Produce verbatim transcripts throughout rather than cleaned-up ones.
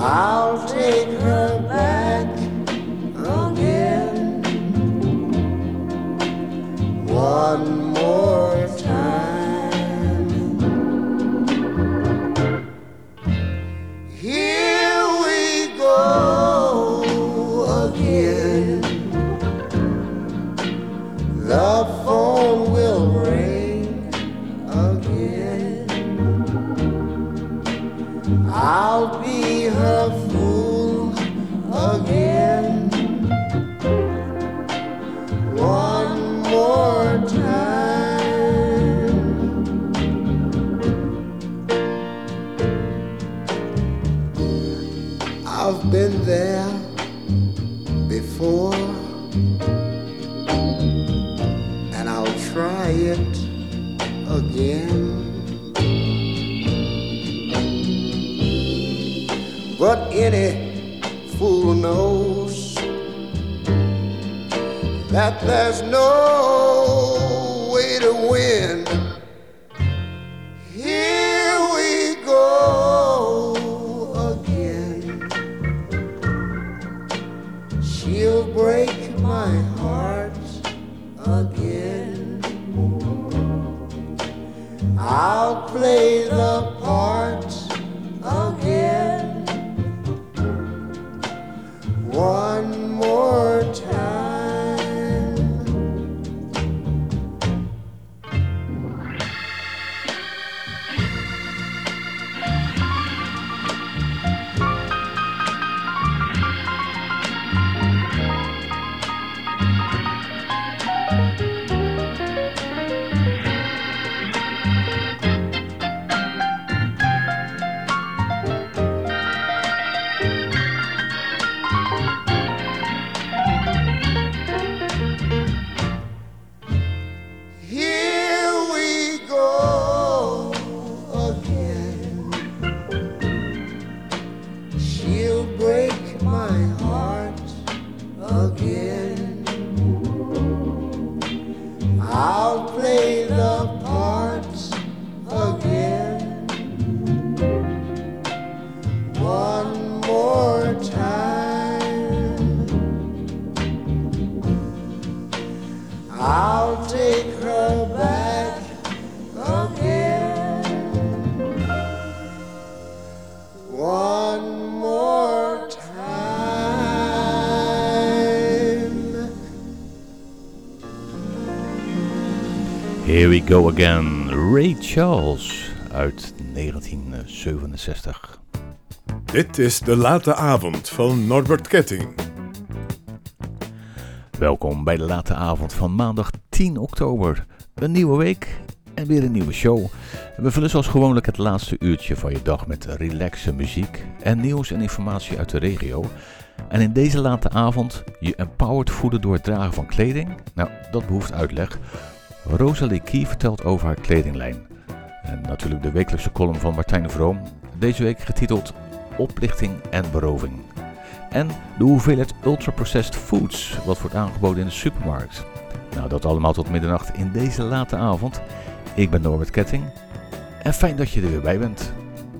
I'll take her back again one more time. Here we go again. The phone will ring again. I'll be her fool again one more time. I've been there before, and I'll try it again. But any fool knows that there's no way to win. Here we go again. She'll break my heart again. I'll play the part again one more time. Here we go again, Ray Charles uit negentien zevenenzestig. Dit is de late avond van Norbert Ketting. Welkom bij de late avond van maandag tien oktober. Een nieuwe week en weer een nieuwe show. We vullen zoals gewoonlijk het laatste uurtje van je dag met relaxe muziek en nieuws en informatie uit de regio. En in deze late avond je empowered voeden door het dragen van kleding. Nou, dat behoeft uitleg. Rosalie Kie vertelt over haar kledinglijn. En natuurlijk de wekelijkse column van Martijn de Vroom. Deze week getiteld Oplichting en beroving. En de hoeveelheid ultra-processed foods wat wordt aangeboden in de supermarkt. Nou, dat allemaal tot middernacht in deze late avond. Ik ben Norbert Ketting. En fijn dat je er weer bij bent.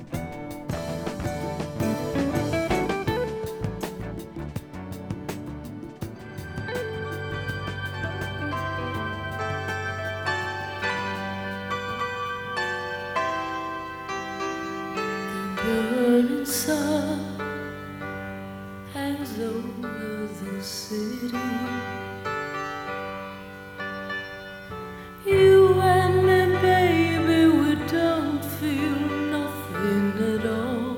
Burning sun hangs over the city. You and me, baby, we don't feel nothing at all.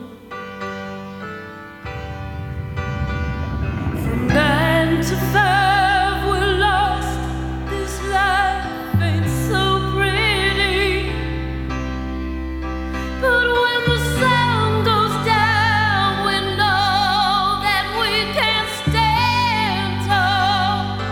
From nine to five, we're lost. This life ain't so pretty. But when the sun goes down, we know that we can stand tall.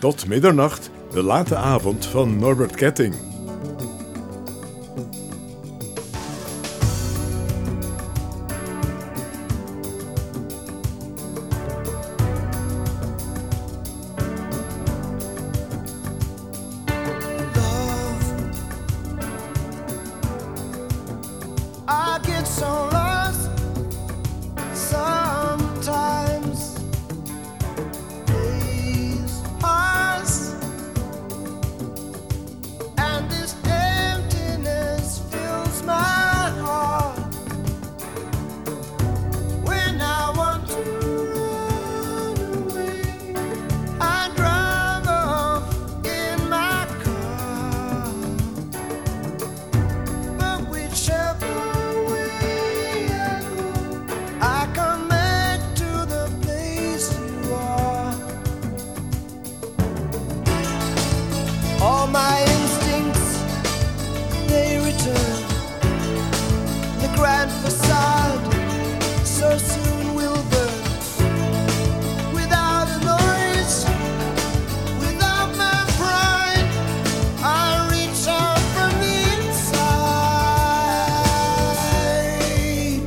Tot middernacht, de late avond van Norbert Ketting. I get so lost sometimes. Days pass, and this emptiness fills my heart. When I want to run away, I drive off in my car. But whichever I come back to the place you are. All my instincts, they return. The grand facade so soon will burn. Without a noise, without my pride, I reach out from the inside.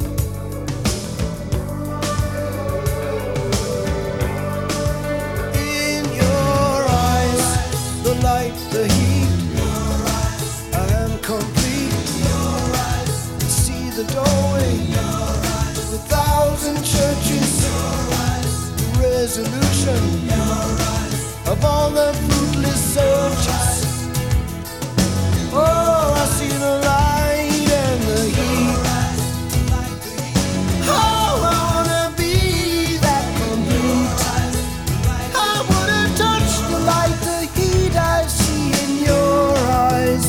In your eyes, the light, the heat, I am complete. See the doorway, the thousand churches, the resolution of all the fruitless searches. Oh, I see the light and the heat. Oh, I wanna be that complete. I wanna touch the light, the heat I see in your eyes.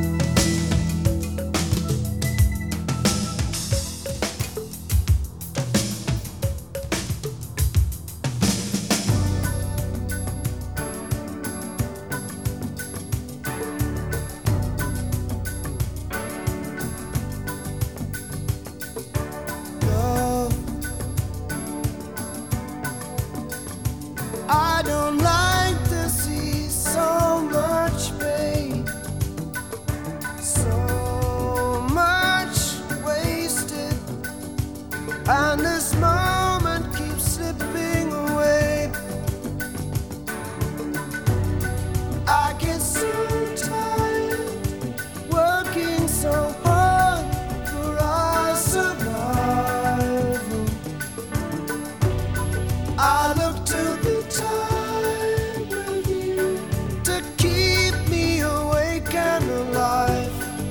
Love, I don't like to see so much pain, so much wasted, and this moment keeps slipping away. I get so tired working so hard for our survival. I look to the time with you to keep me awake and alive.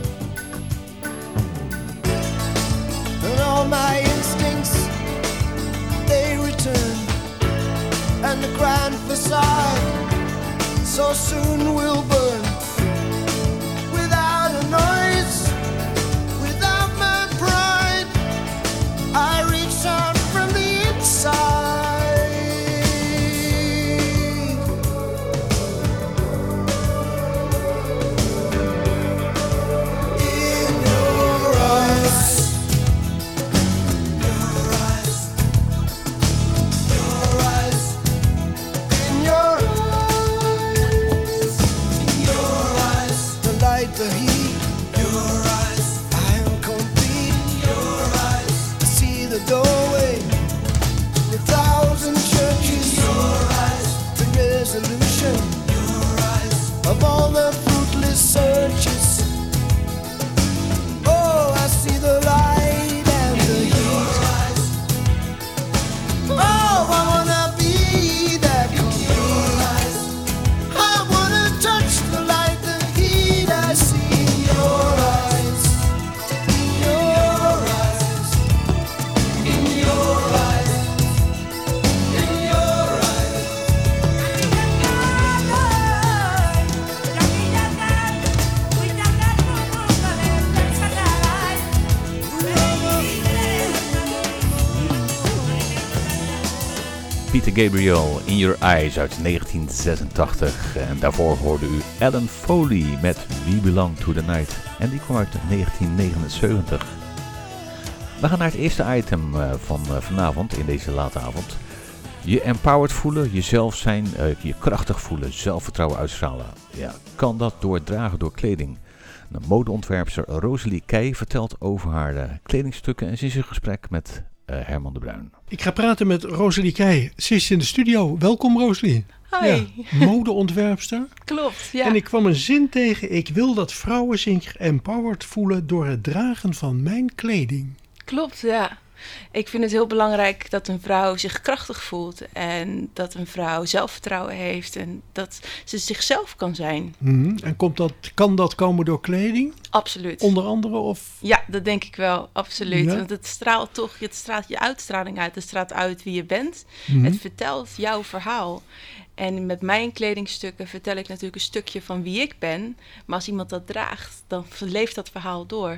And all my instincts, they return. And the grand facade so soon will burn. Without a noise, without my pride, I reach out from the inside. In your eyes, your eyes, your eyes, in your eyes, in your eyes, the light, the heat, your eyes, I am complete. Your eyes, I see the doorway, the thousand churches, your eyes, the resolution, your eyes, of all the fruitless searches. Oh, I see the light and the heat. Oh, I wanna be that complete. I wanna touch the light, the heat I see in your eyes. In your eyes. In your eyes. In your eyes. Peter Gabriel, In Your Eyes uit negentien zesentachtig. En daarvoor hoorde u Alan Foley met We Belong to the Night. En die kwam uit negentien negenenzeventig. We gaan naar het eerste item van vanavond in deze late avond. Je empowered voelen, jezelf zijn, uh, je krachtig voelen, zelfvertrouwen uitstralen. Ja, kan dat door het dragen door kleding? De modeontwerpster Rosalie Keij vertelt over haar uh, kledingstukken en ze is in gesprek met uh, Herman de Bruin. Ik ga praten met Rosalie Keij. Ze is in de studio. Welkom Rosalie. Hi. Ja, modeontwerpster. Klopt, ja. En ik kwam een zin tegen. Ik wil dat vrouwen zich empowered voelen door het dragen van mijn kleding. Klopt, ja. Ik vind het heel belangrijk dat een vrouw zich krachtig voelt en dat een vrouw zelfvertrouwen heeft en dat ze zichzelf kan zijn. Mm-hmm. En komt dat, kan dat komen door kleding? Absoluut. Onder andere? Of? Ja, dat denk ik wel, absoluut. Ja? Want het straalt toch, het straalt je uitstraling uit. Het straalt uit wie je bent. Mm-hmm. Het vertelt jouw verhaal. En met mijn kledingstukken vertel ik natuurlijk een stukje van wie ik ben. Maar als iemand dat draagt, dan leeft dat verhaal door.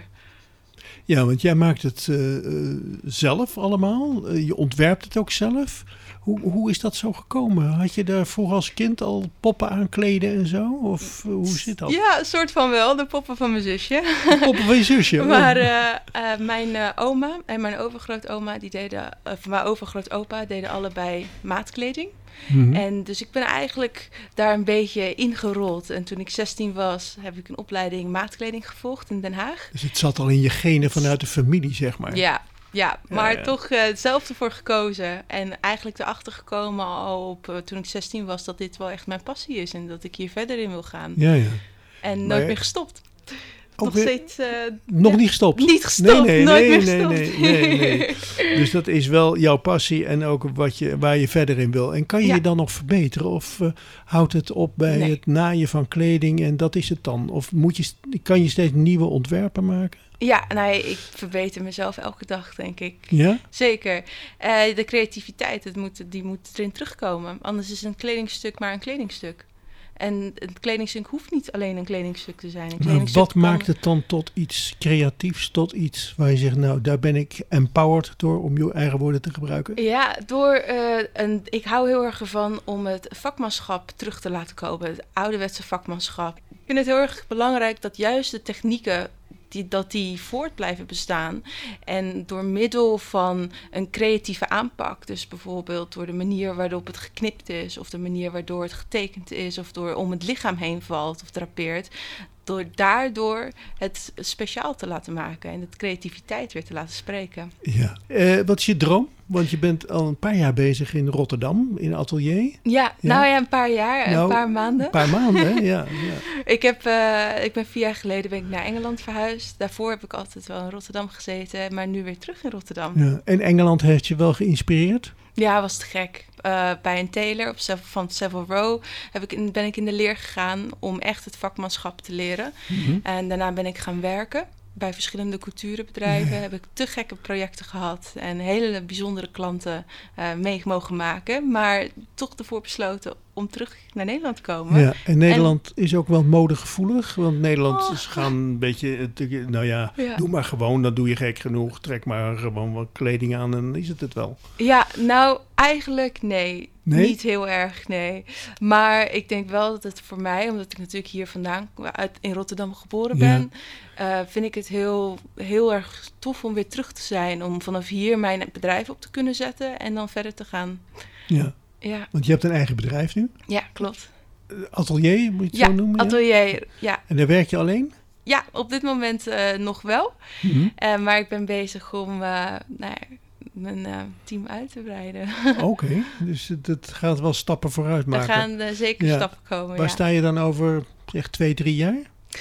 Ja, want jij maakt het uh, uh, zelf allemaal. Uh, je ontwerpt het ook zelf. Hoe, hoe is dat zo gekomen? Had je daar vroeger als kind al poppen aankleden en zo? Of uh, hoe zit dat? Ja, een soort van wel. De poppen van mijn zusje. De poppen van je zusje? Maar uh, uh, mijn uh, oma en mijn overgrootoma, die deden, uh, mijn overgrootopa, deden allebei maatkleding. Mm-hmm. En dus ik ben eigenlijk daar een beetje ingerold. En toen ik zestien was, heb ik een opleiding maatkleding gevolgd in Den Haag. Dus het zat al in je genen vanuit de familie, zeg maar. Ja, ja maar ja, ja. toch uh, zelf ervoor gekozen. En eigenlijk erachter gekomen al op, uh, toen ik zestien was, dat dit wel echt mijn passie is. En dat ik hier verder in wil gaan. Ja, ja. En maar... nooit meer gestopt. Nog weer... steeds... Uh, Nog ja, niet gestopt? Niet gestopt, nee, nee, nooit nee, meer nee, gestopt. Nee, nee, nee. Dus dat is wel jouw passie en ook wat je, waar je verder in wil. En kan je ja. je dan nog verbeteren? Of uh, houdt het op bij nee. het naaien van kleding en dat is het dan? Of moet je, kan je steeds nieuwe ontwerpen maken? Ja, nee, ik verbeter mezelf elke dag, denk ik. Ja? Zeker. Uh, de creativiteit, het moet, die moet erin terugkomen. Anders is een kledingstuk maar een kledingstuk. En het kledingstuk hoeft niet alleen een kledingstuk te zijn. Een kledingstuk wat kan... maakt het dan tot iets creatiefs, tot iets waar je zegt, nou, daar ben ik empowered door, om je eigen woorden te gebruiken? Ja, door uh, een, ik hou heel erg ervan om het vakmanschap terug te laten komen. Het ouderwetse vakmanschap. Ik vind het heel erg belangrijk dat juist de technieken Die, dat die voort blijven bestaan. En door middel van een creatieve aanpak, dus bijvoorbeeld door de manier waarop het geknipt is, of de manier waardoor het getekend is, of door om het lichaam heen valt of drapeert, door daardoor het speciaal te laten maken en de creativiteit weer te laten spreken. Ja. Uh, wat is je droom? Want je bent al een paar jaar bezig in Rotterdam, in een atelier. Ja, ja. nou ja, een paar jaar, nou, een paar maanden. Een paar maanden, hè? Ja, ja. Ik, heb, uh, ik ben vier jaar geleden ben ik naar Engeland verhuisd. Daarvoor heb ik altijd wel in Rotterdam gezeten, maar nu weer terug in Rotterdam. Ja. En Engeland heeft je wel geïnspireerd? Ja, was te gek. Uh, bij een tailor op Savile, van Savile Row heb ik in, ben ik in de leer gegaan om echt het vakmanschap te leren. Mm-hmm. En daarna ben ik gaan werken bij verschillende couturebedrijven. Nee. Heb ik te gekke projecten gehad en hele bijzondere klanten uh, mee mogen maken. Maar toch ervoor besloten om terug naar Nederland te komen. Ja, en Nederland en... is ook wel modegevoelig. Want Nederlanders oh. gaan een beetje, nou ja, ja, doe maar gewoon, dan doe je gek genoeg. Trek maar gewoon wat kleding aan en dan is het het wel. Ja, nou eigenlijk nee. Nee? Niet heel erg, nee. Maar ik denk wel dat het voor mij, omdat ik natuurlijk hier vandaan uit, in Rotterdam geboren ben, ja. uh, vind ik het heel, heel erg tof om weer terug te zijn. Om vanaf hier mijn bedrijf op te kunnen zetten en dan verder te gaan. Ja, ja. Want je hebt een eigen bedrijf nu? Ja, klopt. Atelier, moet je het ja, zo noemen? Atelier, ja? ja. En daar werk je alleen? Ja, op dit moment uh, nog wel. Mm-hmm. Uh, maar ik ben bezig om uh, nou ja, mijn uh, team uit te breiden. Oké, okay, dus het gaat wel stappen vooruit maken. Er gaan uh, zeker ja. stappen komen, Waar ja. sta je dan over zeg twee, drie jaar?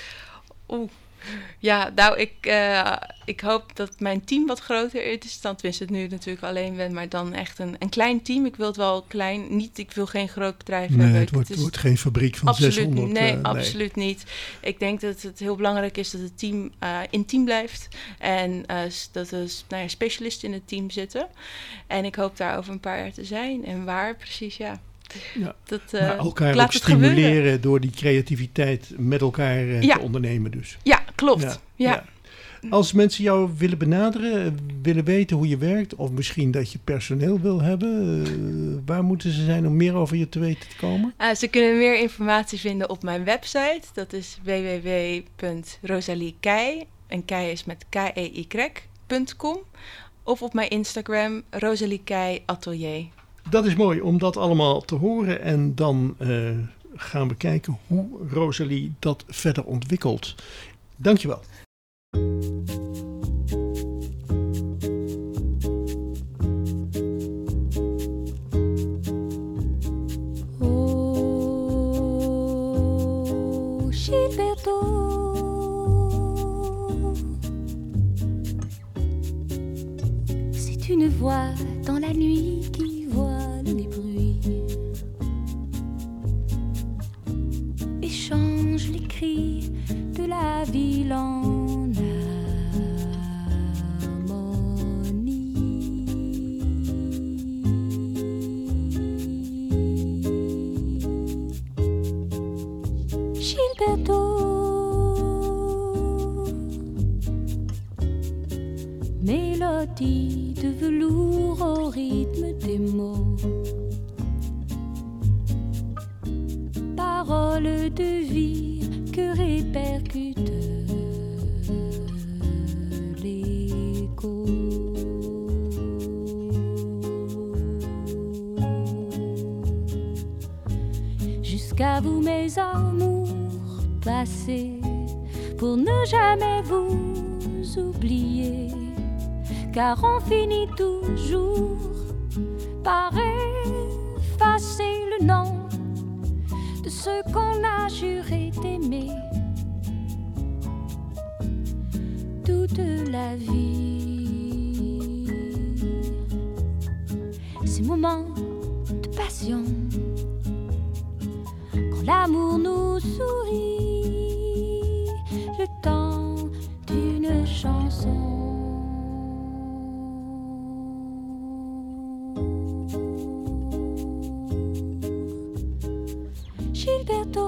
Oeh. Ja, nou, ik, uh, ik hoop dat mijn team wat groter is. Dan tenminste het nu natuurlijk alleen ben, maar dan echt een, een klein team. Ik wil het wel klein, niet, ik wil geen groot bedrijf nee, hebben. Het wordt, het wordt geen fabriek van absoluut, zeshonderd. Nee, uh, nee, absoluut niet. Ik denk dat het heel belangrijk is dat het team uh, intiem blijft. En uh, dat er nou ja, specialisten in het team zitten. En ik hoop daar over een paar jaar te zijn. En waar precies, ja. Ja. Dat, uh, maar elkaar ook stimuleren gebeuren. Door die creativiteit met elkaar uh, ja. te ondernemen dus. Ja, klopt. Ja. Ja. Ja. Als mensen jou willen benaderen, willen weten hoe je werkt, of misschien dat je personeel wil hebben, uh, waar moeten ze zijn om meer over je te weten te komen? Uh, ze kunnen meer informatie vinden op mijn website. Dat is w w w punt rosaliekei, en Kei is met K E Y punt com. Of op mijn Instagram, Rosalie Keij Atelier. Dat is mooi om dat allemaal te horen. En dan uh, gaan we kijken hoe Rosalie dat verder ontwikkelt. Dankjewel. Oh, Gilberto. C'est une voix dans la nuit qui voile les bruits et change les cris de la ville en harmonie. Gilberto, mélodie de velours au rythme des mots, paroles de vie que répercute l'écho. Jusqu'à vous mes amours passés, pour ne jamais vous oublier, car on finit toujours par effacer le nom de ceux qu'on a juré d'aimer toute la vie. Ces moments de passion, quand l'amour nous sourit, le temps d'une chanson. Gilberto,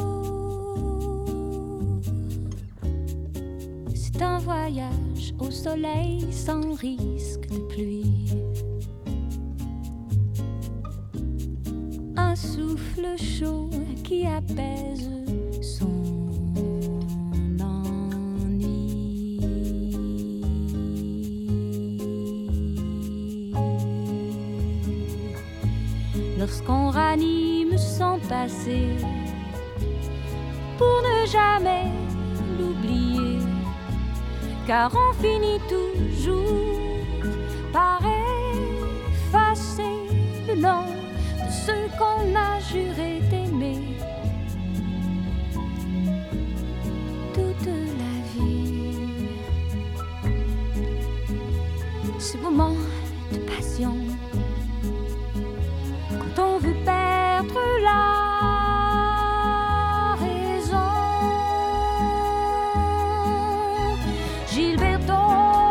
c'est un voyage au soleil sans risque de pluie, un souffle chaud qui apaise son ennui. Lorsqu'on ranime son passé pour ne jamais l'oublier, car on finit toujours par effacer le nom de ceux qu'on a juré d'aimer toute la vie. Ce moment de passion, quand on veut perdre la raison. Gilberto,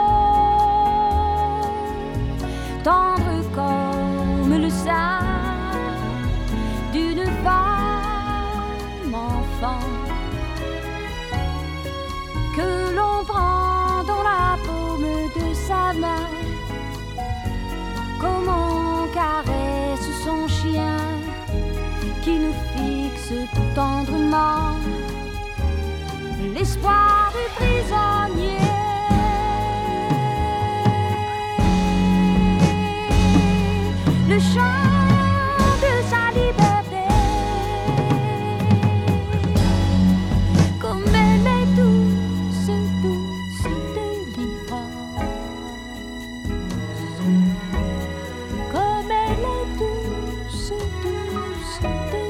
tendre comme le sein d'une femme enfant, que l'on prend dans la paume de sa main, comme on caresse son chien qui nous fixe tout tendrement, l'espoir du prisonnier. Le chant de sa liberté, comme elle est douce, douce délivrance, comme elle est douce, douce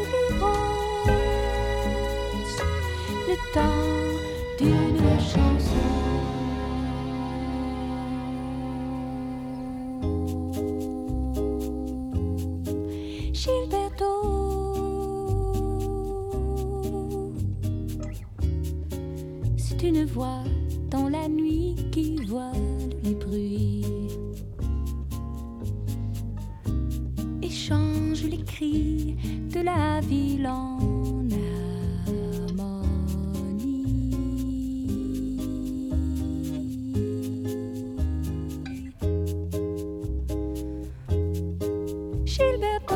délivrance, le temps d'une chanson. Gilberto, c'est une voix dans la nuit qui voile les bruits et change les cris de la ville en harmonie. Gilberto.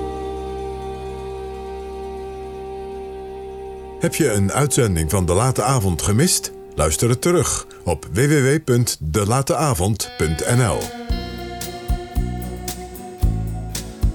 Heb je een uitzending van De Late Avond gemist? Luister het terug op w w w punt de late avond punt n l.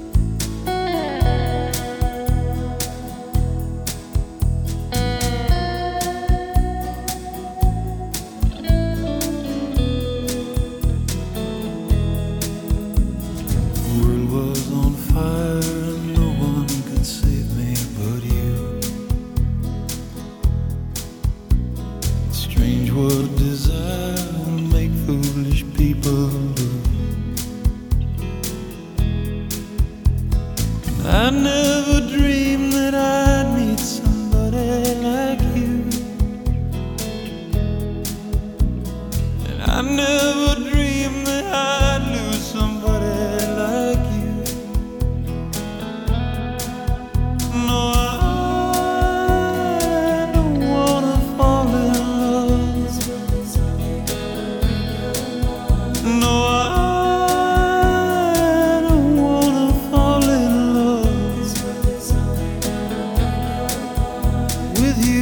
I never dreamed that I'd meet somebody like you, and I never dreamed that I'd lose somebody like you. No, I don't wanna fall in love. No, I don't wanna fall in love with you.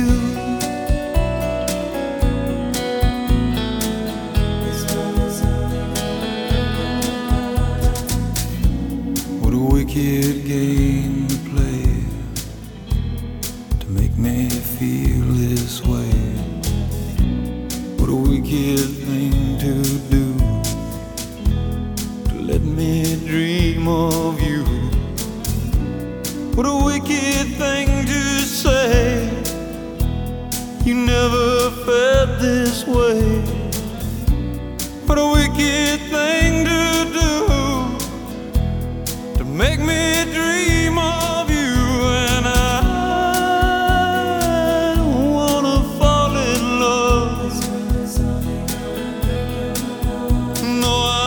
What a wicked game to play to make me feel this way. What a wicked thing to do, to let me dream of you. What a wicked thing to say, you never felt this way. What a wicked thing to do, to make me dream of you. And I don't wanna fall in love. No, I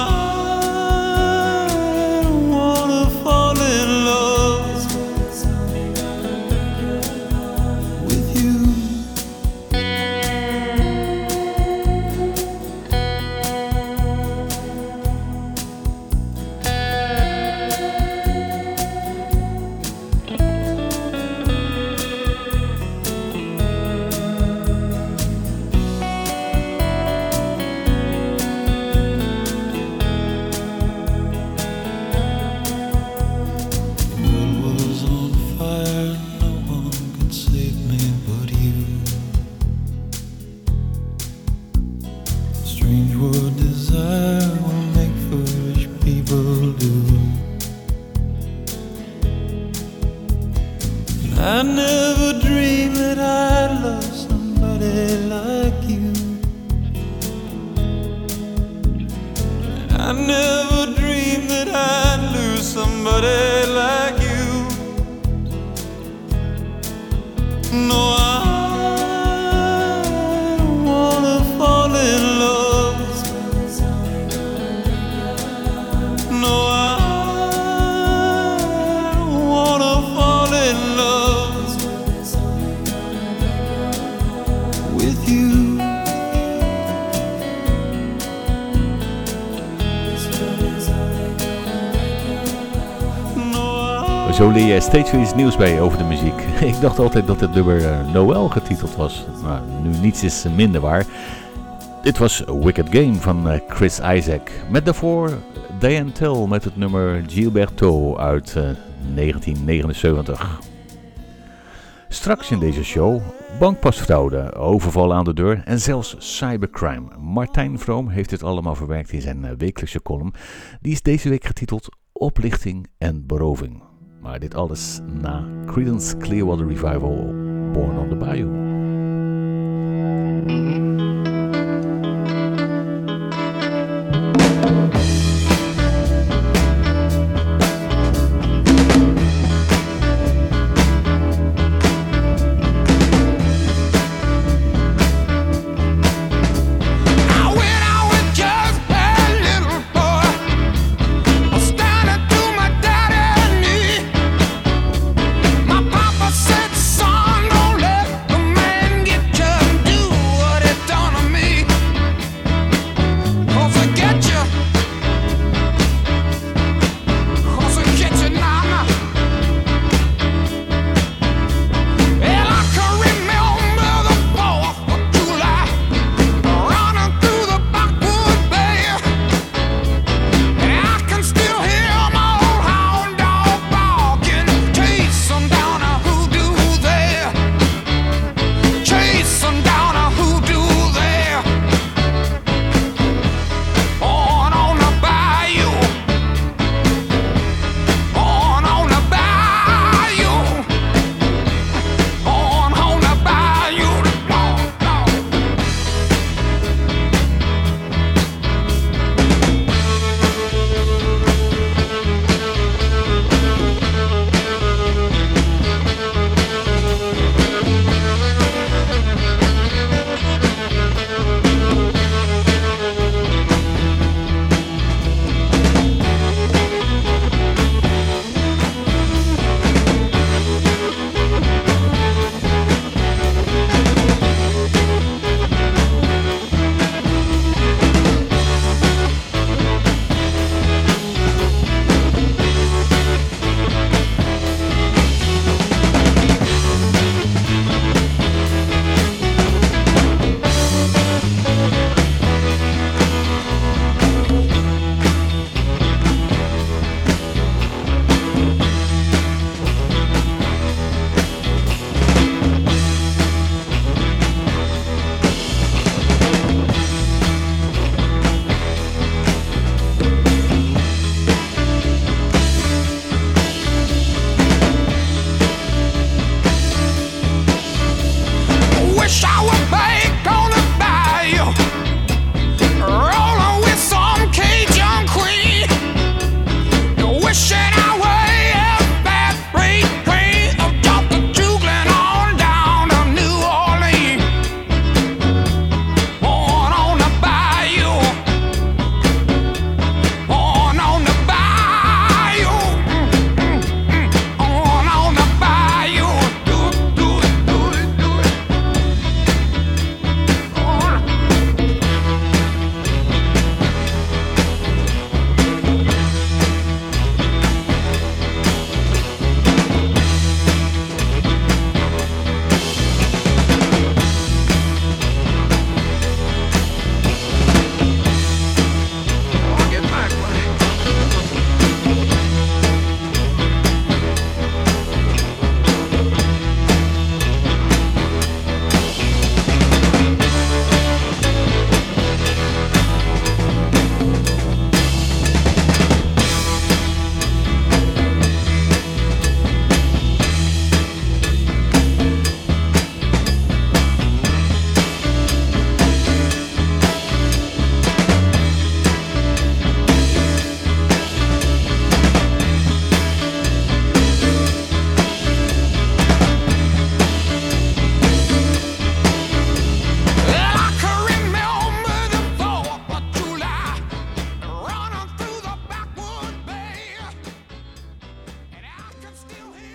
don't wanna fall in love with you. The world was on fire, no one could save me but you. Strange what desire will make foolish people do. I never dreamed that I'd love somebody like you. I never dreamed that I'd lose somebody like you. No, I don't wanna fall in love. No, I don't wanna fall in love with you. Zo leer je steeds weer iets nieuws bij over de muziek. Ik dacht altijd dat het nummer uh, Noël getiteld was. Maar nu niets is minder waar. Dit was Wicked Game van uh, Chris Isaak. Met daarvoor Diane Tell met het nummer Gilberto uit uh, negentien negenenzeventig. Straks in deze show bankpasfraude, overval aan de deur en zelfs cybercrime. Martijn Vroom heeft dit allemaal verwerkt in zijn uh, wekelijkse column. Die is deze week getiteld Oplichting en Beroving. Maar dit alles na Creedence Clearwater Revival, Born on the Bayou. Said, son, don't let the man get you and do what it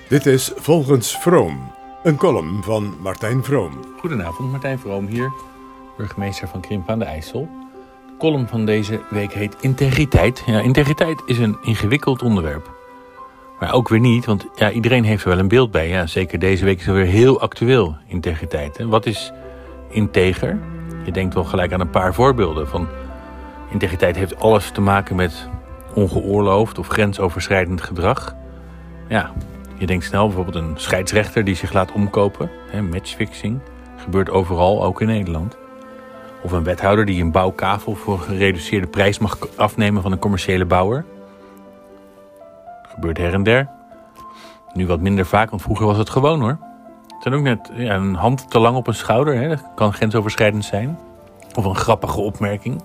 Dit is Volgens Vroom, een column van Martijn Vroom. Goedenavond, Martijn Vroom hier, burgemeester van Krimpen aan de IJssel. De column van deze week heet Integriteit. Ja, integriteit is een ingewikkeld onderwerp. Maar ook weer niet, want ja, iedereen heeft er wel een beeld bij. Ja, zeker deze week is het weer heel actueel, integriteit. En wat is integer? Je denkt wel gelijk aan een paar voorbeelden. Van integriteit heeft alles te maken met ongeoorloofd of grensoverschrijdend gedrag. Ja, je denkt snel bijvoorbeeld een scheidsrechter die zich laat omkopen. Hè, matchfixing gebeurt overal, ook in Nederland. Of een wethouder die een bouwkavel voor een gereduceerde prijs mag afnemen van een commerciële bouwer. Gebeurt her en der. Nu wat minder vaak, want vroeger was het gewoon hoor. Het zijn ook net ja, een hand te lang op een schouder. Hè, dat kan grensoverschrijdend zijn. Of een grappige opmerking.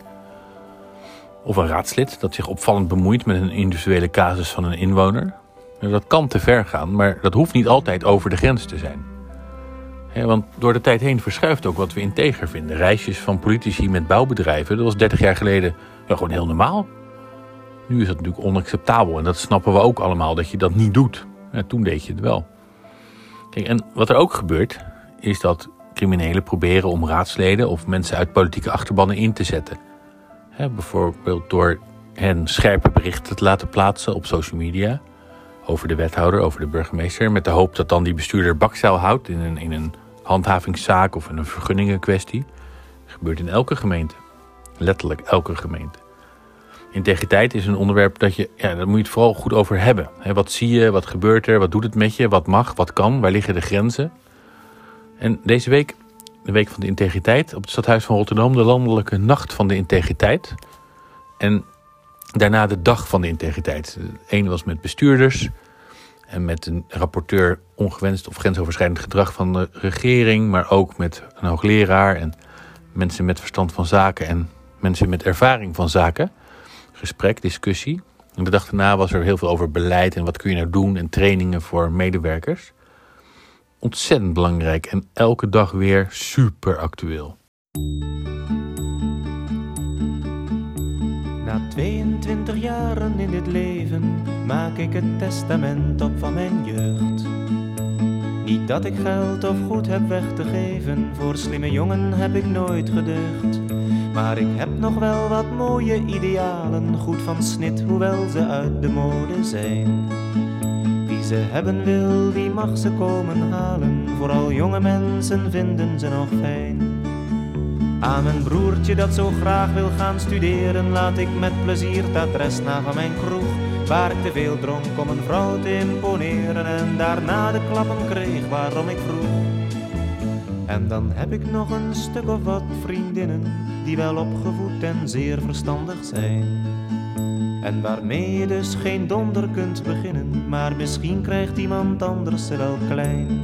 Of een raadslid dat zich opvallend bemoeit met een individuele casus van een inwoner. Dat kan te ver gaan, maar dat hoeft niet altijd over de grens te zijn. He, want door de tijd heen verschuift ook wat we integer vinden. Reisjes van politici met bouwbedrijven, dat was dertig jaar geleden ja, gewoon heel normaal. Nu is dat natuurlijk onacceptabel en dat snappen we ook allemaal, dat je dat niet doet. Ja, toen deed je het wel. Kijk, en wat er ook gebeurt, is dat criminelen proberen om raadsleden of mensen uit politieke achterbannen in te zetten. He, bijvoorbeeld door hen scherpe berichten te laten plaatsen op social media over de wethouder, over de burgemeester, met de hoop dat dan die bestuurder bakzeil houdt in een, in een handhavingszaak of in een vergunningenkwestie. Dat gebeurt in elke gemeente. Letterlijk elke gemeente. Integriteit is een onderwerp dat je, ja, daar moet je het vooral goed over hebben. He, wat zie je, wat gebeurt er, wat doet het met je, wat mag, wat kan, waar liggen de grenzen? En deze week, de Week van de Integriteit, op het Stadhuis van Rotterdam, de landelijke Nacht van de Integriteit. En daarna de Dag van de Integriteit. De ene was met bestuurders en met een rapporteur ongewenst of grensoverschrijdend gedrag van de regering, maar ook met een hoogleraar en mensen met verstand van zaken en mensen met ervaring van zaken. Gesprek, discussie. En de dag daarna was er heel veel over beleid en wat kun je nou doen en trainingen voor medewerkers. Ontzettend belangrijk en elke dag weer super actueel. Na tweeëntwintig jaren in dit leven maak ik het testament op van mijn jeugd. Niet dat ik geld of goed heb weg te geven, voor slimme jongen heb ik nooit gedeugd. Maar ik heb nog wel wat mooie idealen, goed van snit, hoewel ze uit de mode zijn. Wie ze hebben wil, die mag ze komen halen, vooral jonge mensen vinden ze nog fijn. Aan mijn broertje dat zo graag wil gaan studeren, laat ik met plezier het adres na van mijn kroeg, waar ik te veel dronk om een vrouw te imponeren en daarna de klappen kreeg waarom ik vroeg. En dan heb ik nog een stuk of wat vriendinnen, die wel opgevoed en zeer verstandig zijn. En waarmee je dus geen donder kunt beginnen, maar misschien krijgt iemand anders ze wel klein.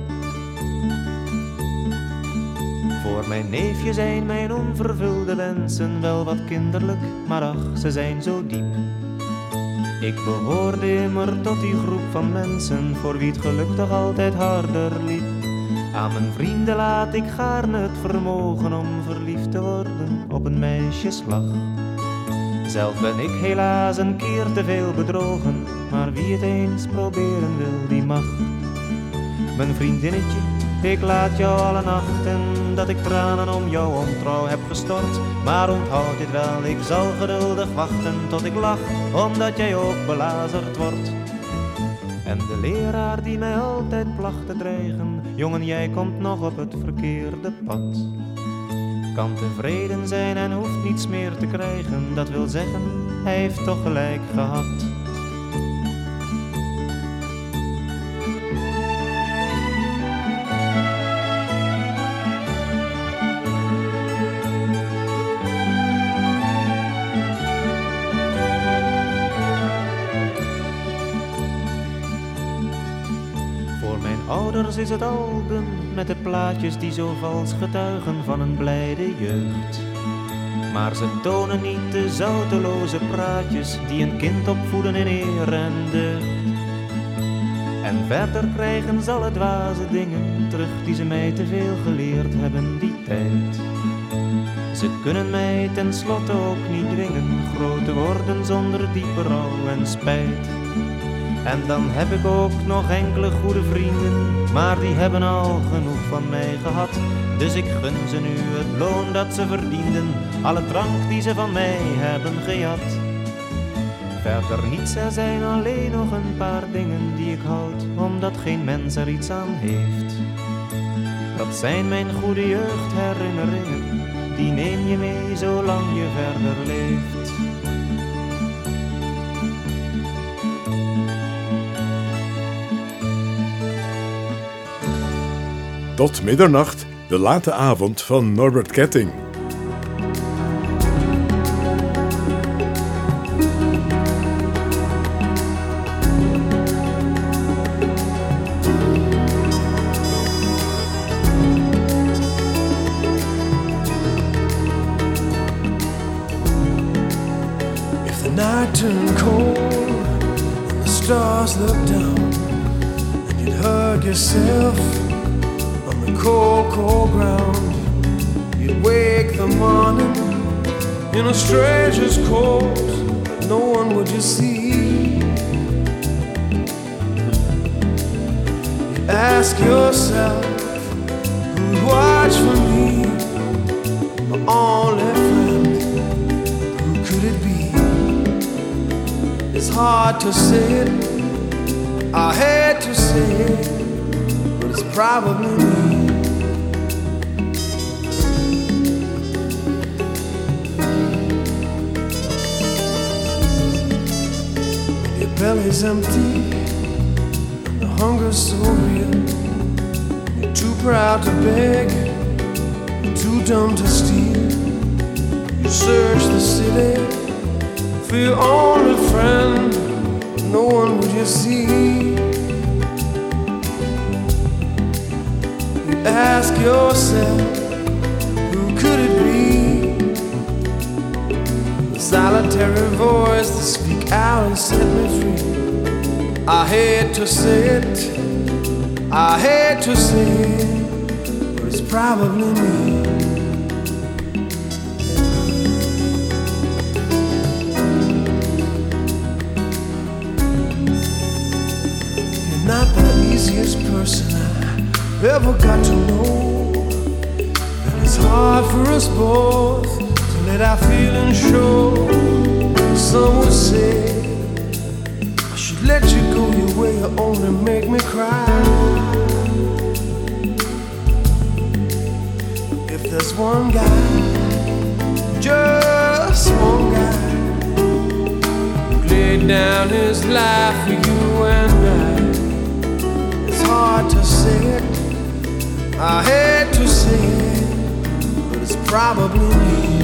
Voor mijn neefje zijn mijn onvervulde wensen wel wat kinderlijk, maar ach, ze zijn zo diep. Ik behoorde immer tot die groep van mensen, voor wie het geluk toch altijd harder liep. Aan mijn vrienden laat ik gaarne het vermogen om verliefd te worden op een meisjeslag. Zelf ben ik helaas een keer te veel bedrogen, maar wie het eens proberen wil, die mag. Mijn vriendinnetje, ik laat jou alle nachten, dat ik tranen om jouw ontrouw heb gestort. Maar onthoud dit wel, ik zal geduldig wachten tot ik lach, omdat jij ook belazerd wordt. En de leraar die mij altijd placht te dreigen, jongen, jij komt nog op het verkeerde pad. Kan tevreden zijn en hoeft niets meer te krijgen, dat wil zeggen, hij heeft toch gelijk gehad. Ouders is het album met de plaatjes die zo vals getuigen van een blijde jeugd. Maar ze tonen niet de zouteloze praatjes die een kind opvoeden in eer en deugd. En verder krijgen ze alle dwaze dingen terug die ze mij te veel geleerd hebben die tijd. Ze kunnen mij tenslotte ook niet dwingen groot te worden zonder diepe rouw en spijt. En dan heb ik ook nog enkele goede vrienden, maar die hebben al genoeg van mij gehad. Dus ik gun ze nu het loon dat ze verdienden, alle drank die ze van mij hebben gejat. Verder niets, er zijn alleen nog een paar dingen die ik houd, omdat geen mens er iets aan heeft. Dat zijn mijn goede jeugdherinneringen, die neem je mee zolang je verder leeft. Tot middernacht, de late avond van Norbert Ketting. If the night turned cold and the stars looked down, and you'd hug yourself on the cold, cold ground, you'd wake the morning in a stranger's coat, but no one would you see. You'd ask yourself, who'd watch for me, my only friend, who could it be? It's hard to say it, I hate to say it, but it's probably me. When your belly's empty and the hunger's so real, you're too proud to beg, you're too dumb to steal. You search the city for your only friend, but no one would you see. You ask yourself, who could it be? The solitary voice that speak out and set me free. I hate to say it, I hate to say it, but it's probably me. Not the easiest person I ever got to know, and it's hard for us both to let our feelings show. Some would say I should let you go your way, you only make me cry. If there's one guy, just one guy, who laid down his life for you and I, hard to say it, I hate to say it, but it's probably me.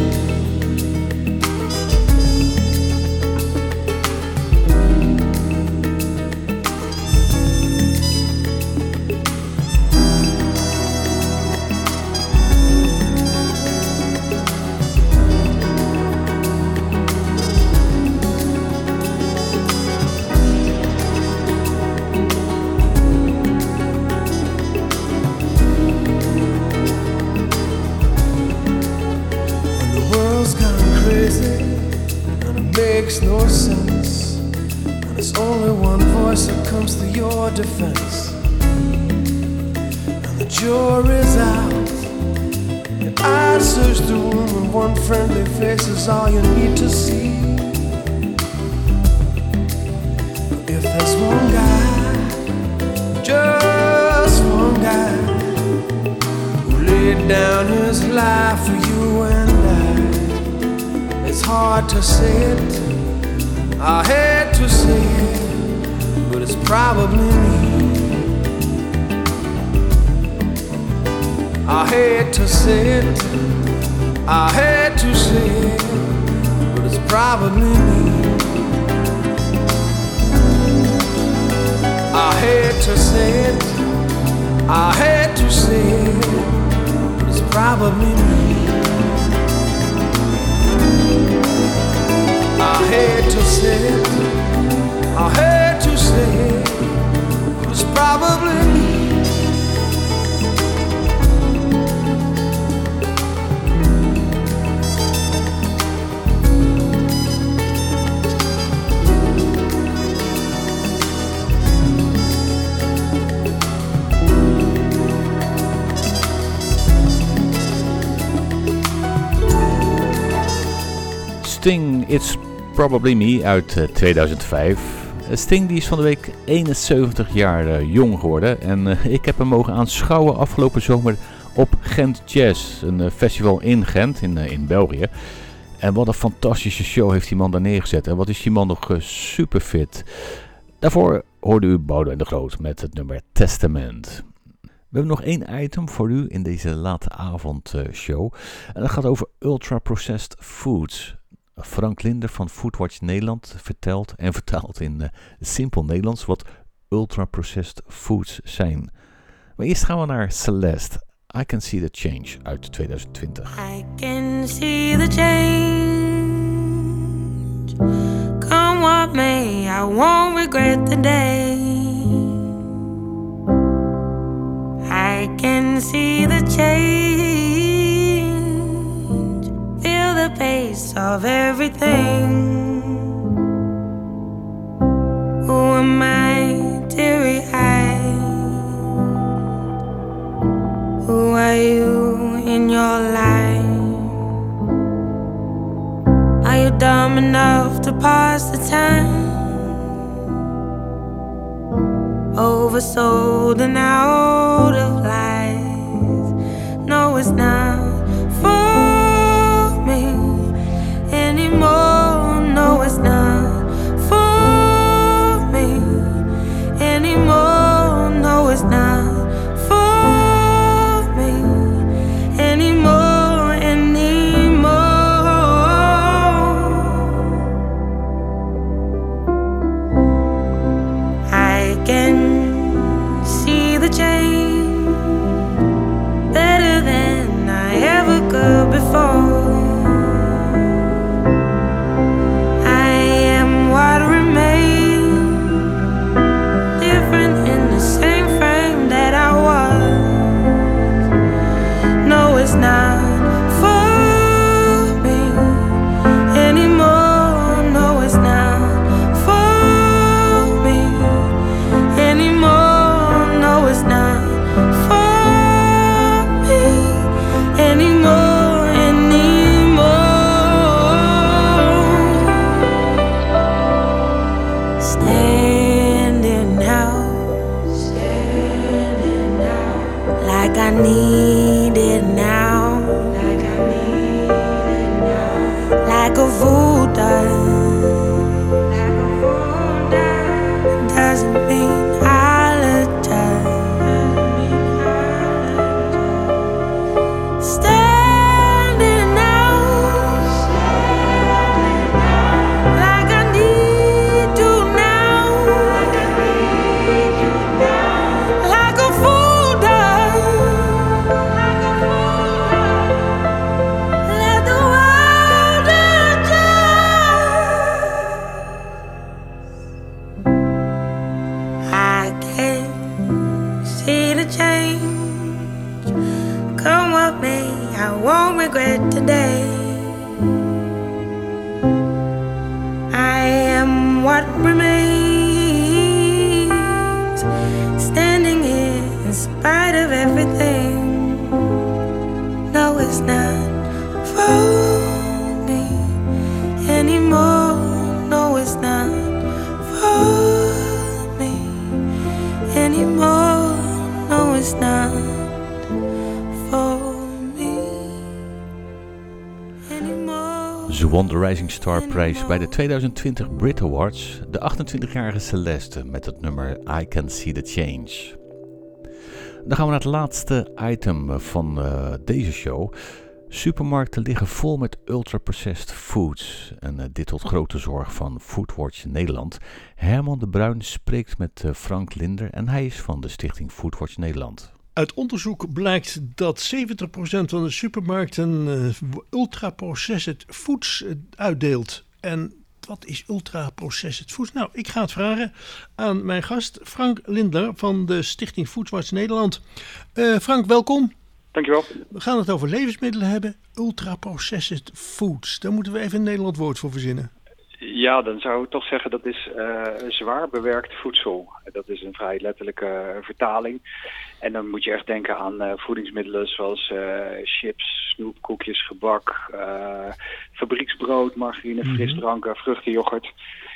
No sense, and there's only one voice that comes to your defense, and the jury's out. Your eyes search the room, and one friendly face is all you need to see. But if there's one guy, just one guy, who laid down his life for you and I, it's hard to say it, I hate to say it, but it's probably me. I hate to say it, I hate to say it, but it's probably me. I hate to say it, I hate to say it, but it's probably me. I hate to say it, I hate to say it, but it's probably me. Sting, It's Probably Me uit uh, tweeduizend vijf. Sting die is van de week eenenzeventig jaar uh, jong geworden. En uh, ik heb hem mogen aanschouwen afgelopen zomer op Gent Jazz. Een uh, festival in Gent, in, uh, in België. En wat een fantastische show heeft die man daar neergezet. En wat is die man nog uh, super fit. Daarvoor hoorde u Boudewijn de Groot met het nummer Testament. We hebben nog één item voor u in deze late avond uh, show. En dat gaat over ultra-processed foods. Frank Linder van Foodwatch Nederland vertelt en vertaalt in uh, simpel Nederlands wat ultra-processed foods zijn. Maar eerst gaan we naar Celeste. I Can See the Change uit tweeduizend twintig. I can see the change. Come what may, I won't regret the day. I can see the change. Feel the pace of everything. Who am I, teary-eyed? Who are you in your life? Are you dumb enough to pass the time? Oversold and out of lies. No, it's not for me anymore. No, it's not for me anymore. No, it's not. Ze won de Rising Star prijs bij de tweeduizend twintig Brit Awards, de achtentwintigjarige Celeste met het nummer I Can See the Change. Dan gaan we naar het laatste item van uh, deze show. Supermarkten liggen vol met ultra-processed foods. En uh, dit tot grote zorg van Foodwatch Nederland. Herman de Bruin spreekt met uh, Frank Linder en hij is van de stichting Foodwatch Nederland. Uit onderzoek blijkt dat zeventig procent van de supermarkten uh, ultra-processed foods uh, uitdeelt. En wat is ultra-processed foods? Nou, ik ga het vragen aan mijn gast Frank Linder van de stichting Foodwatch Nederland. Uh, Frank, welkom. Dankjewel. We gaan het over levensmiddelen hebben. Ultra-processed foods. Daar moeten we even een Nederlands woord voor verzinnen. Ja, dan zou ik toch zeggen dat is uh, zwaar bewerkt voedsel. Dat is een vrij letterlijke uh, vertaling. En dan moet je echt denken aan uh, voedingsmiddelen zoals uh, chips, snoep, koekjes, gebak, uh, fabrieksbrood, margarine, Mhm. frisdranken, vruchtenyoghurt.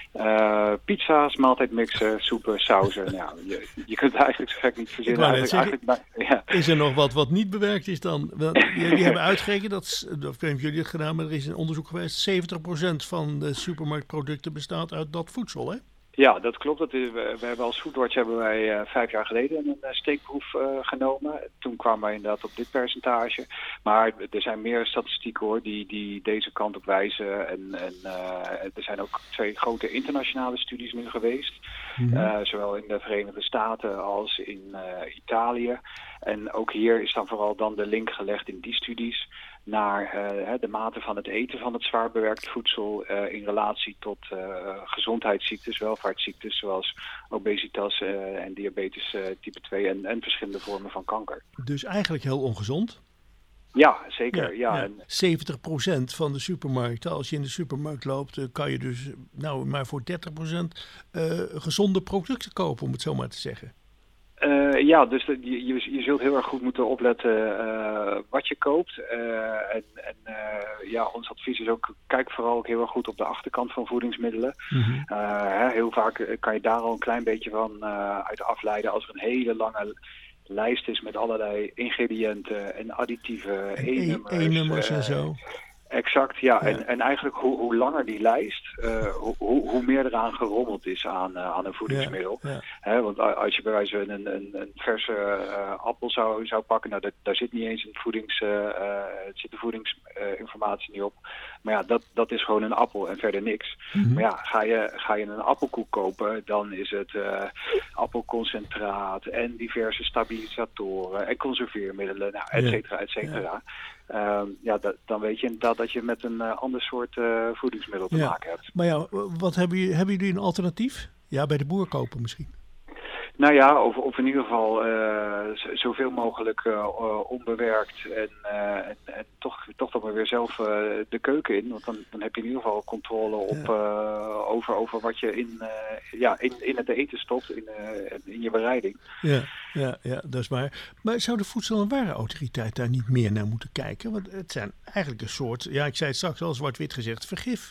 Uh, pizza's, maaltijdmixen, soepen, sauzen. Nou, je, je kunt het eigenlijk zo gek niet Ik verzinnen. wou net Eigenlijk, eigenlijk, ja. Is er nog wat wat niet bewerkt is dan? Want jullie hebben uitgerekend, dat, s- of ik weet niet of jullie het gedaan, maar er is een onderzoek geweest, zeventig procent van de supermarktproducten bestaat uit dat voedsel, hè? Ja, dat klopt. Dat is, we, we hebben als Foodwatch hebben wij uh, vijf jaar geleden een uh, steekproef uh, genomen. Toen kwamen wij inderdaad op dit percentage. Maar er zijn meer statistieken hoor, die, die deze kant op wijzen. En, en uh, er zijn ook twee grote internationale studies nu geweest. Mhm. Uh, zowel in de Verenigde Staten als in uh, Italië. En ook hier is dan vooral dan de link gelegd in die studies naar uh, de mate van het eten van het zwaar bewerkt voedsel uh, in relatie tot uh, gezondheidsziektes, welvaartsziektes zoals obesitas uh, en diabetes uh, type twee en, en verschillende vormen van kanker. Dus eigenlijk heel ongezond. Ja, zeker. Ja, ja. En, zeventig procent van de supermarkten, als je in de supermarkt loopt, eh, kan je dus nou maar voor dertig procent uh, gezonde producten kopen, om het zo maar te zeggen. Uh, ja, dus de, je, je, je zult heel erg goed moeten opletten uh, wat je koopt. Uh, en en uh, ja, ons advies is ook, kijk vooral ook heel erg goed op de achterkant van voedingsmiddelen. Mm-hmm. Uh, hè, heel vaak kan je daar al een klein beetje van uh, uit afleiden als er een hele lange lijst is met allerlei ingrediënten en additieven, E-nummers. E-nummers uh, en zo. Exact, ja. Ja. En, en eigenlijk hoe, hoe langer die lijst, uh, hoe, hoe meer eraan gerommeld is aan, uh, aan een voedingsmiddel. Ja, ja. He, want als je bij wijze van een, een, een verse uh, appel zou, zou pakken, nou, dat, daar zit niet eens een voedings, uh, uh, het zit de voedingsinformatie uh, niet op. Maar ja, dat, dat is gewoon een appel en verder niks. Mm-hmm. Maar ja, ga je, ga je een appelkoek kopen, dan is het uh, appelconcentraat en diverse stabilisatoren en conserveermiddelen, nou, et cetera, et cetera. Ja. Um, ja, dat, dan weet je inderdaad dat je met een uh, ander soort uh, voedingsmiddel te Ja. maken hebt. Maar ja, wat hebben jullie, hebben jullie een alternatief? Ja, bij de boer kopen misschien. Nou ja, of, of in ieder geval uh, z- zoveel mogelijk uh, uh, onbewerkt en, uh, en, en toch, toch dan maar weer zelf uh, de keuken in. Want dan, dan heb je in ieder geval controle op, Ja. uh, over, over wat je in, uh, ja, in, in het eten stopt, in, uh, in je bereiding. Ja, ja, ja, dat is waar. Maar zou de Voedsel- en Warenautoriteit daar niet meer naar moeten kijken? Want het zijn eigenlijk een soort, ja, ik zei het straks al zwart-wit gezegd, vergif.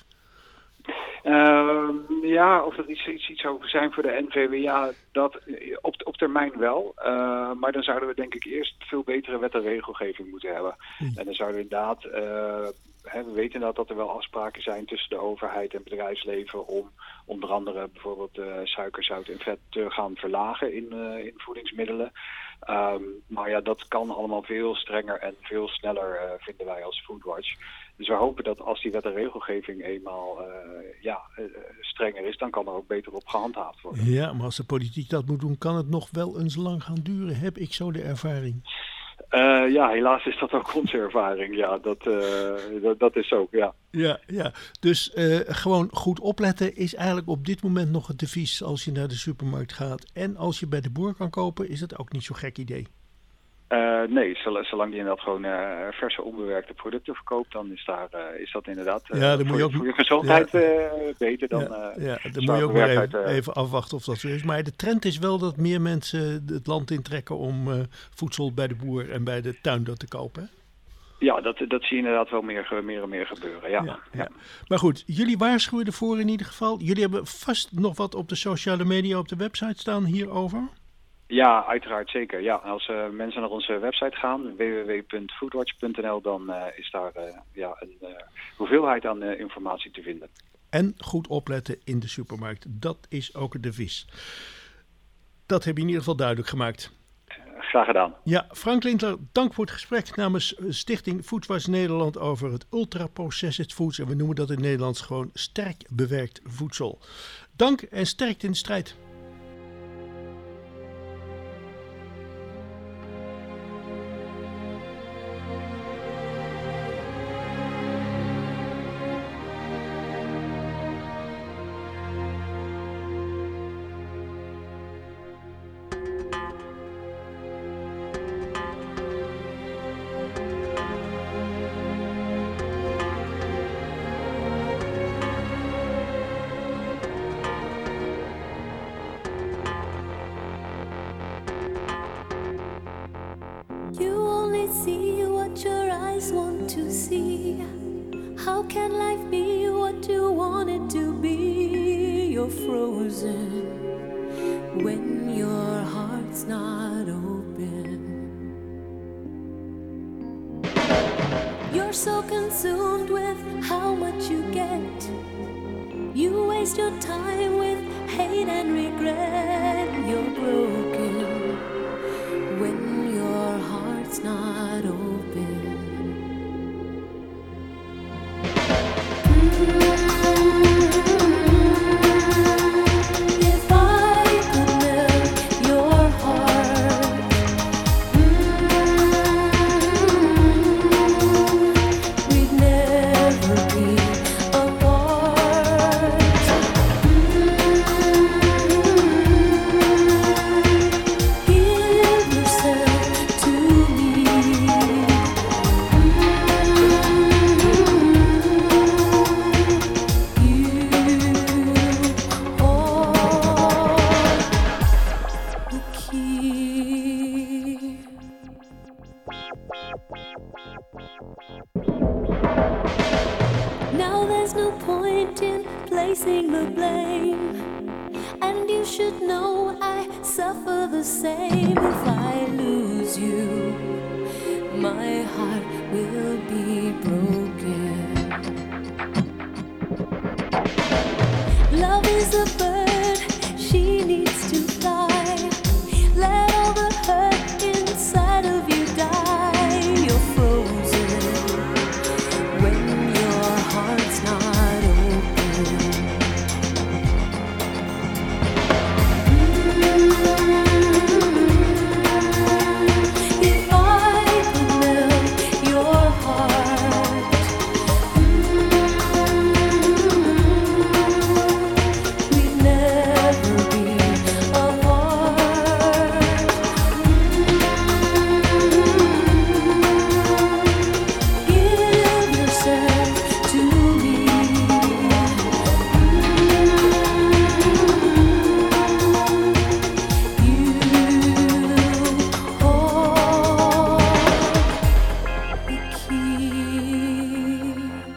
Uh, ja, of dat iets, iets, iets zou zijn voor de N V W A, dat op, op termijn wel. Uh, maar dan zouden we denk ik eerst veel betere wet en regelgeving moeten hebben. Mm. En dan zouden we inderdaad, uh, hè, we weten inderdaad dat er wel afspraken zijn tussen de overheid en bedrijfsleven om onder andere bijvoorbeeld uh, suiker, zout en vet te gaan verlagen in, uh, in voedingsmiddelen. Um, maar ja, dat kan allemaal veel strenger en veel sneller, uh, vinden wij als Foodwatch. Dus we hopen dat als die wet en regelgeving eenmaal uh, ja, uh, strenger is, dan kan er ook beter op gehandhaafd worden. Ja, maar als de politiek dat moet doen, kan het nog wel eens lang gaan duren, heb ik zo de ervaring. Uh, ja, helaas is dat ook onze ervaring. Ja, dat, uh, dat, dat is ook, ja. Ja, ja. Dus uh, gewoon goed opletten is eigenlijk op dit moment nog het devies als je naar de supermarkt gaat. En als je bij de boer kan kopen, is dat ook niet zo'n gek idee. Uh, nee, zolang die inderdaad gewoon uh, verse onbewerkte producten verkoopt, dan is, daar, uh, is dat inderdaad uh, ja, dan voor, moet je ook, voor je gezondheid ja, uh, beter dan... Ja, uh, ja, dan moet je ook maar even, uit, uh, even afwachten of dat zo is. Maar de trend is wel dat meer mensen het land intrekken om uh, voedsel bij de boer en bij de tuinder te kopen. Hè? Ja, dat, dat zie je inderdaad wel meer, meer en meer gebeuren. Ja. Ja, ja. ja. Maar goed, jullie waarschuwen ervoor in ieder geval. Jullie hebben vast nog wat op de sociale media op de website staan hierover. Ja, uiteraard zeker. Ja, als uh, mensen naar onze website gaan, w w w punt foodwatch punt n l, dan uh, is daar uh, ja, een uh, hoeveelheid aan uh, informatie te vinden. En goed opletten in de supermarkt. Dat is ook het devies. Dat heb je in ieder geval duidelijk gemaakt. Uh, graag gedaan. Ja, Frank Lindler, dank voor het gesprek namens Stichting Foodwatch Nederland over het ultra-processed foods. En we noemen dat in het Nederlands gewoon sterk bewerkt voedsel. Dank en sterkte in de strijd. You only see what your eyes eyes want to see. How can life be what you want it to be? You're frozen when your heart's not open. You're so consumed with how much you get. You waste your time with hate and regret. You're broken when your heart's not open. If I could melt your heart, we'd never be apart. Give yourself to me. Now there's no point in placing the blame, and you should know I suffer the same. If I lose you, my heart will be broken. Love is a bird, she needs to fly. Let all the hurt inside of you die. You're frozen when your heart's not open. If I could melt your heart, we'd never be apart. Give yourself to me. You hold the key.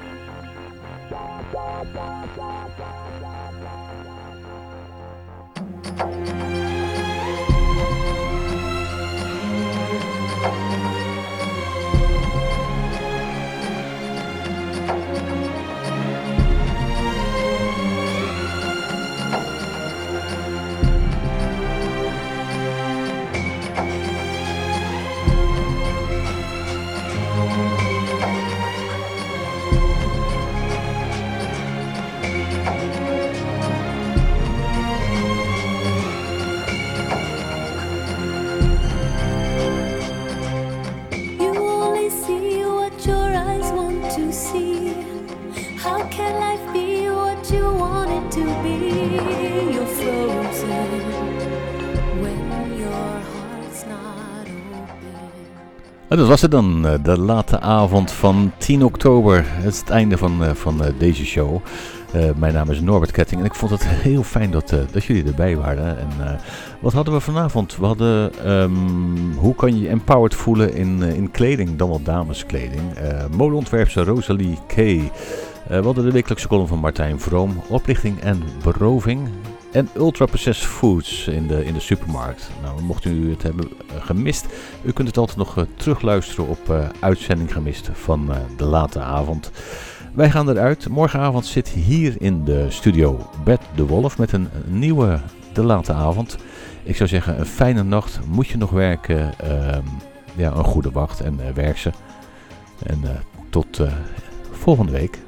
You only see what your eyes want to see. How can life be what you want it to be? You're frozen when your heart's not open. En dat was het dan, eh, de late avond van tien oktober. Het is het einde van, eh, van eh, deze show. Eh, mijn naam is Norbert Ketting en ik vond het heel fijn dat, eh, dat jullie erbij waren. En eh, wat hadden we vanavond? We hadden, ehm, hoe kan je je empowered voelen in, eh, in kleding, dan wel dameskleding. Uh, modeontwerpster Rosalie K. Uh, we hadden de wekelijkse column van Martijn Vroom, oplichting en beroving. En ultra-processed foods in de, in de supermarkt. Nou, mocht u het hebben uh, gemist, u kunt het altijd nog uh, terugluisteren op uh, uitzending gemist van uh, de late avond. Wij gaan eruit. Morgenavond zit hier in de studio Bert de Wolf met een, een nieuwe de late avond. Ik zou zeggen, een fijne nacht. Moet je nog werken, uh, ja, een goede wacht en uh, werk ze. En uh, tot uh, volgende week.